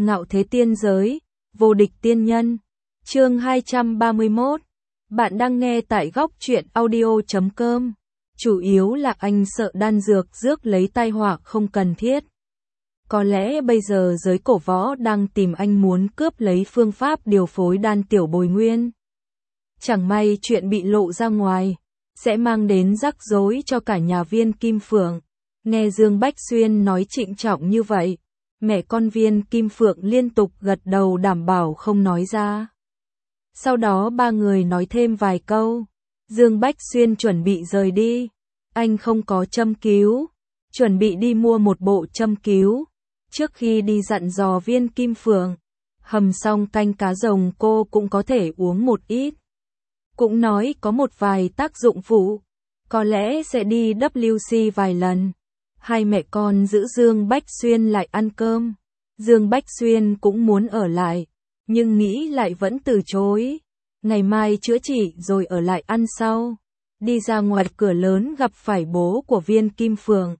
Ngạo thế tiên giới, vô địch tiên nhân. Chương 231. Bạn đang nghe tại góc truyện audio.com. Chủ yếu là anh sợ đan dược rước lấy tai họa không cần thiết. Có lẽ bây giờ giới cổ võ đang tìm anh muốn cướp lấy phương pháp điều phối đan tiểu bồi nguyên. Chẳng may chuyện bị lộ ra ngoài, sẽ mang đến rắc rối cho cả nhà Viên Kim Phượng. Nghe Dương Bách Xuyên nói trịnh trọng như vậy, mẹ con Viên Kim Phượng liên tục gật đầu đảm bảo không nói ra. Sau đó ba người nói thêm vài câu, Dương Bách Xuyên chuẩn bị rời đi. Anh không có châm cứu, chuẩn bị đi mua một bộ châm cứu. Trước khi đi dặn dò Viên Kim Phượng, hầm xong canh cá rồng cô cũng có thể uống một ít. Cũng nói có một vài tác dụng phụ, có lẽ sẽ đi WC vài lần. Hai mẹ con giữ Dương Bách Xuyên lại ăn cơm. Dương Bách Xuyên cũng muốn ở lại, nhưng nghĩ lại vẫn từ chối. Ngày mai chữa trị rồi ở lại ăn sau. Đi ra ngoài cửa lớn gặp phải bố của Viên Kim Phượng.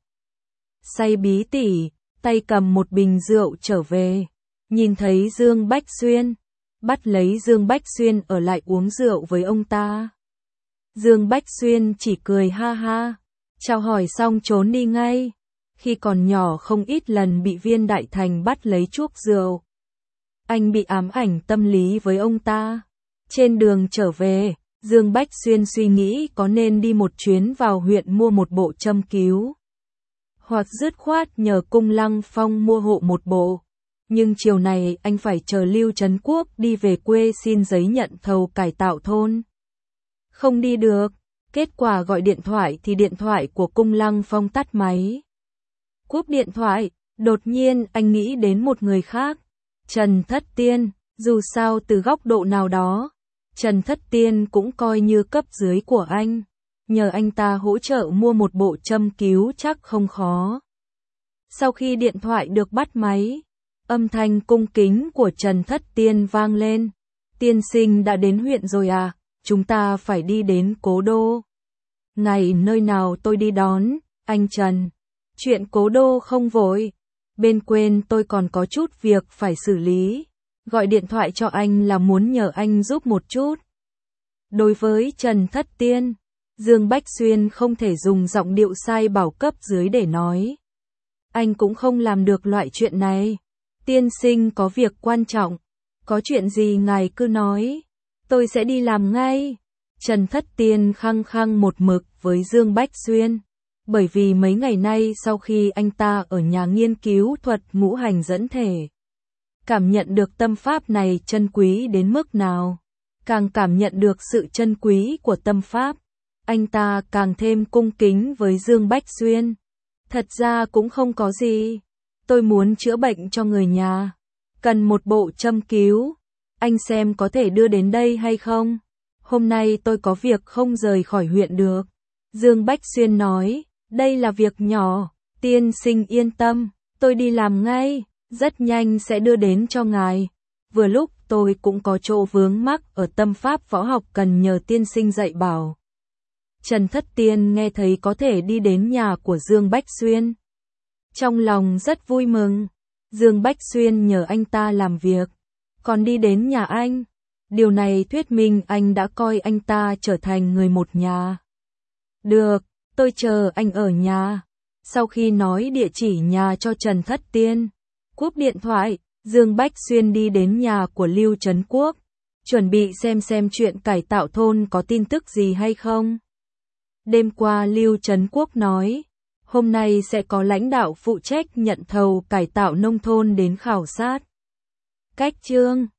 Say bí tỉ, tay cầm một bình rượu trở về. Nhìn thấy Dương Bách Xuyên, bắt lấy Dương Bách Xuyên ở lại uống rượu với ông ta. Dương Bách Xuyên chỉ cười ha ha, chào hỏi xong trốn đi ngay. Khi còn nhỏ không ít lần bị Viên Đại Thành bắt lấy chuốc rượu. Anh bị ám ảnh tâm lý với ông ta. Trên đường trở về, Dương Bách Xuyên suy nghĩ có nên đi một chuyến vào huyện mua một bộ châm cứu, hoặc dứt khoát nhờ Cung Lăng Phong mua hộ một bộ. Nhưng chiều này anh phải chờ Lưu Trấn Quốc đi về quê xin giấy nhận thầu cải tạo thôn. Không đi được, kết quả gọi điện thoại thì điện thoại của Cung Lăng Phong tắt máy. Cúp điện thoại, đột nhiên anh nghĩ đến một người khác, Trần Thất Tiên. Dù sao từ góc độ nào đó, Trần Thất Tiên cũng coi như cấp dưới của anh. Nhờ anh ta hỗ trợ mua một bộ châm cứu chắc không khó. Sau khi điện thoại được bắt máy, âm thanh cung kính của Trần Thất Tiên vang lên. Tiên sinh đã đến huyện rồi à, chúng ta phải đi đến Cố Đô. Ngày nơi nào tôi đi đón, anh Trần. Chuyện Cố Đô không vội. Bên quên tôi còn có chút việc phải xử lý. Gọi điện thoại cho anh là muốn nhờ anh giúp một chút. Đối với Trần Thất Tiên, Dương Bách Xuyên không thể dùng giọng điệu sai bảo cấp dưới để nói. Anh cũng không làm được loại chuyện này. Tiên sinh có việc quan trọng. Có chuyện gì ngài cứ nói. Tôi sẽ đi làm ngay. Trần Thất Tiên khăng khăng một mực với Dương Bách Xuyên. Bởi vì mấy ngày nay sau khi anh ta ở nhà nghiên cứu thuật ngũ hành dẫn thể, cảm nhận được tâm pháp này chân quý đến mức nào. Càng cảm nhận được sự chân quý của tâm pháp, anh ta càng thêm cung kính với Dương Bách Xuyên. Thật ra cũng không có gì. Tôi muốn chữa bệnh cho người nhà. Cần một bộ châm cứu. Anh xem có thể đưa đến đây hay không? Hôm nay tôi có việc không rời khỏi huyện được. Dương Bách Xuyên nói, đây là việc nhỏ. Tiên sinh yên tâm, tôi đi làm ngay. Rất nhanh sẽ đưa đến cho ngài. Vừa lúc tôi cũng có chỗ vướng mắc ở tâm pháp võ học cần nhờ tiên sinh dạy bảo. Trần Thất Tiên nghe thấy có thể đi đến nhà của Dương Bách Xuyên. Trong lòng rất vui mừng. Dương Bách Xuyên nhờ anh ta làm việc, còn đi đến nhà anh. Điều này thuyết minh anh đã coi anh ta trở thành người một nhà. Được, tôi chờ anh ở nhà. Sau khi nói địa chỉ nhà cho Trần Thất Tiên, cúp điện thoại, Dương Bách Xuyên đi đến nhà của Lưu Trấn Quốc, chuẩn bị xem chuyện cải tạo thôn có tin tức gì hay không. Đêm qua Lưu Trấn Quốc nói, hôm nay sẽ có lãnh đạo phụ trách nhận thầu cải tạo nông thôn đến khảo sát. Cách chương